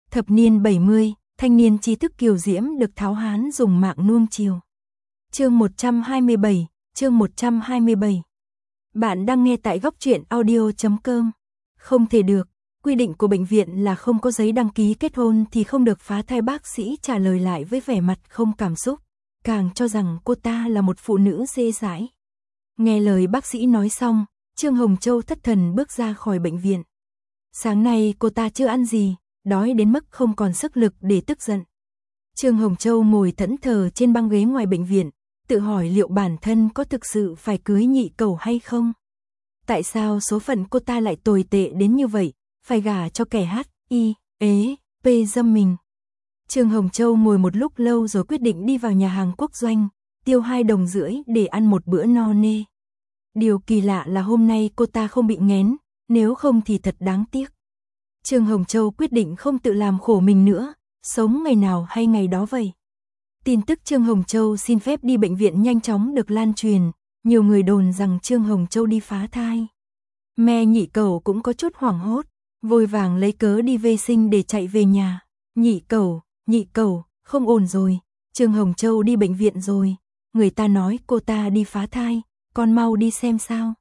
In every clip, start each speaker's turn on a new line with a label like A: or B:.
A: Thập niên 70, thanh niên trí thức kiều diễm được Tháo Hán dùng mạng nuông chiều. Chương 127, chương 127. Bạn đang nghe tại góc truyện audio.com. Không thể được, quy định của bệnh viện là không có giấy đăng ký kết hôn thì không được phá thai, bác sĩ trả lời lại với vẻ mặt không cảm xúc, càng cho rằng cô ta là một phụ nữ dễ dãi. Nghe lời bác sĩ nói xong, Trương Hồng Châu thất thần bước ra khỏi bệnh viện. Sáng nay cô ta chưa ăn gì, đói đến mức không còn sức lực để tức giận. Trương Hồng Châu ngồi thẫn thờ trên băng ghế ngoài bệnh viện, tự hỏi liệu bản thân có thực sự phải cưới nhị cẩu hay không? Tại sao số phận cô ta lại tồi tệ đến như vậy, phải gả cho kẻ HIV dâm mình? Trương Hồng Châu ngồi một lúc lâu rồi quyết định đi vào nhà hàng Quốc Doanh, tiêu 2,5 đồng để ăn một bữa no nê. Điều kỳ lạ là hôm nay cô ta không bị nghén, nếu không thì thật đáng tiếc. Trương Hồng Châu quyết định không tự làm khổ mình nữa, sống ngày nào hay ngày đó vậy. Tin tức Trương Hồng Châu xin phép đi bệnh viện nhanh chóng được lan truyền, nhiều người đồn rằng Trương Hồng Châu đi phá thai. Mẹ nhị cẩu cũng có chút hoảng hốt, vội vàng lấy cớ đi vệ sinh để chạy về nhà. Nhị cẩu, không ổn rồi, Trương Hồng Châu đi bệnh viện rồi, người ta nói cô ta đi phá thai, con mau đi xem sao.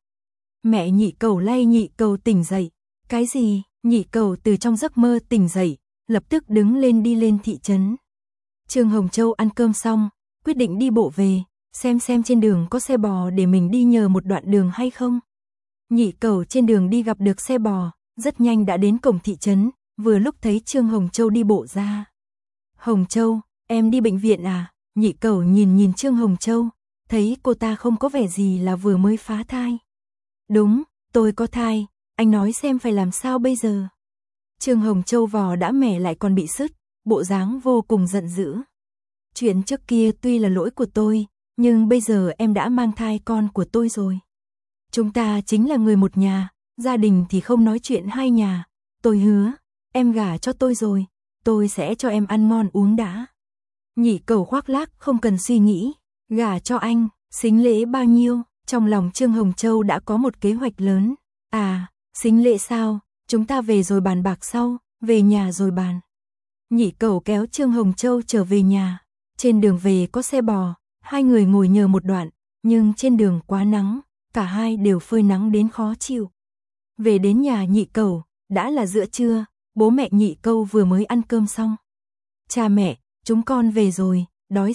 A: Mẹ nhị cẩu lay nhị cẩu tỉnh dậy. Cái gì? Nhị cẩu từ trong giấc mơ tỉnh dậy, lập tức đứng lên đi lên thị trấn. Trương Hồng Châu ăn cơm xong, quyết định đi bộ về, xem trên đường có xe bò để mình đi nhờ một đoạn đường hay không. Nhị cẩu trên đường đi gặp được xe bò, rất nhanh đã đến cổng thị trấn, vừa lúc thấy Trương Hồng Châu đi bộ ra. Hồng Châu, em đi bệnh viện à? Nhị cẩu nhìn Trương Hồng Châu, thấy cô ta không có vẻ gì là vừa mới phá thai. Đúng, tôi có thai, anh nói xem phải làm sao bây giờ. Trương Hồng Châu vò đã mẻ lại còn bị sứt, bộ dáng vô cùng giận dữ. Chuyện trước kia tuy là lỗi của tôi, nhưng bây giờ em đã mang thai con của tôi rồi. Chúng ta chính là người một nhà, gia đình thì không nói chuyện hai nhà. Tôi hứa, em gả cho tôi rồi, tôi sẽ cho em ăn ngon uống đã. Nhị cẩu khoác lác không cần suy nghĩ, gả cho anh, sính lễ bao nhiêu? Trong lòng Trương Hồng Châu đã có một kế hoạch lớn. À, sính lễ sao? Chúng ta về rồi bàn bạc sau, về nhà rồi bàn. Nhị cẩu kéo Trương Hồng Châu trở về nhà. Trên đường về có xe bò, hai người ngồi nhờ một đoạn, nhưng trên đường quá nắng, cả hai đều phơi nắng đến khó chịu. Về đến nhà nhị cẩu, đã là giữa trưa, bố mẹ nhị cẩu vừa mới ăn cơm xong. Cha mẹ, chúng con về rồi, đói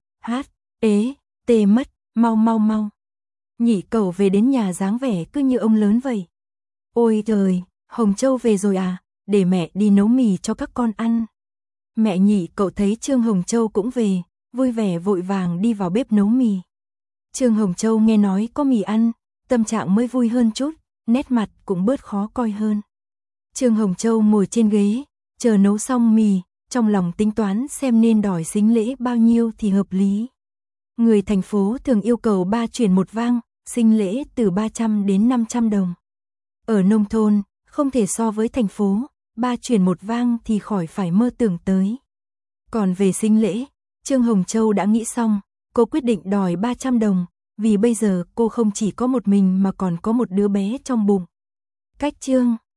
A: mất, mau. Nhị cẩu về đến nhà dáng vẻ cứ như ông lớn vậy. Ôi trời, Hồng Châu về rồi à, để mẹ đi nấu mì cho các con ăn. Mẹ nhị cậu thấy Trương Hồng Châu cũng về, vui vẻ vội vàng đi vào bếp nấu mì. Trương Hồng Châu nghe nói có mì ăn, tâm trạng mới vui hơn chút, nét mặt cũng bớt khó coi hơn. Trương Hồng Châu ngồi trên ghế, chờ nấu xong mì, trong lòng tính toán xem nên đòi sính lễ bao nhiêu thì hợp lý. Người thành phố thường yêu cầu 3 chuyển 1 vang, sính lễ từ 300 đến 500 đồng. Ở nông thôn, không thể so với thành phố, 3 chuyển 1 vang thì khỏi phải mơ tưởng tới. Còn về sính lễ, Trương Hồng Châu đã nghĩ xong, cô quyết định đòi 300 đồng, vì bây giờ cô không chỉ có một mình mà còn có một đứa bé trong bụng. Cách Trương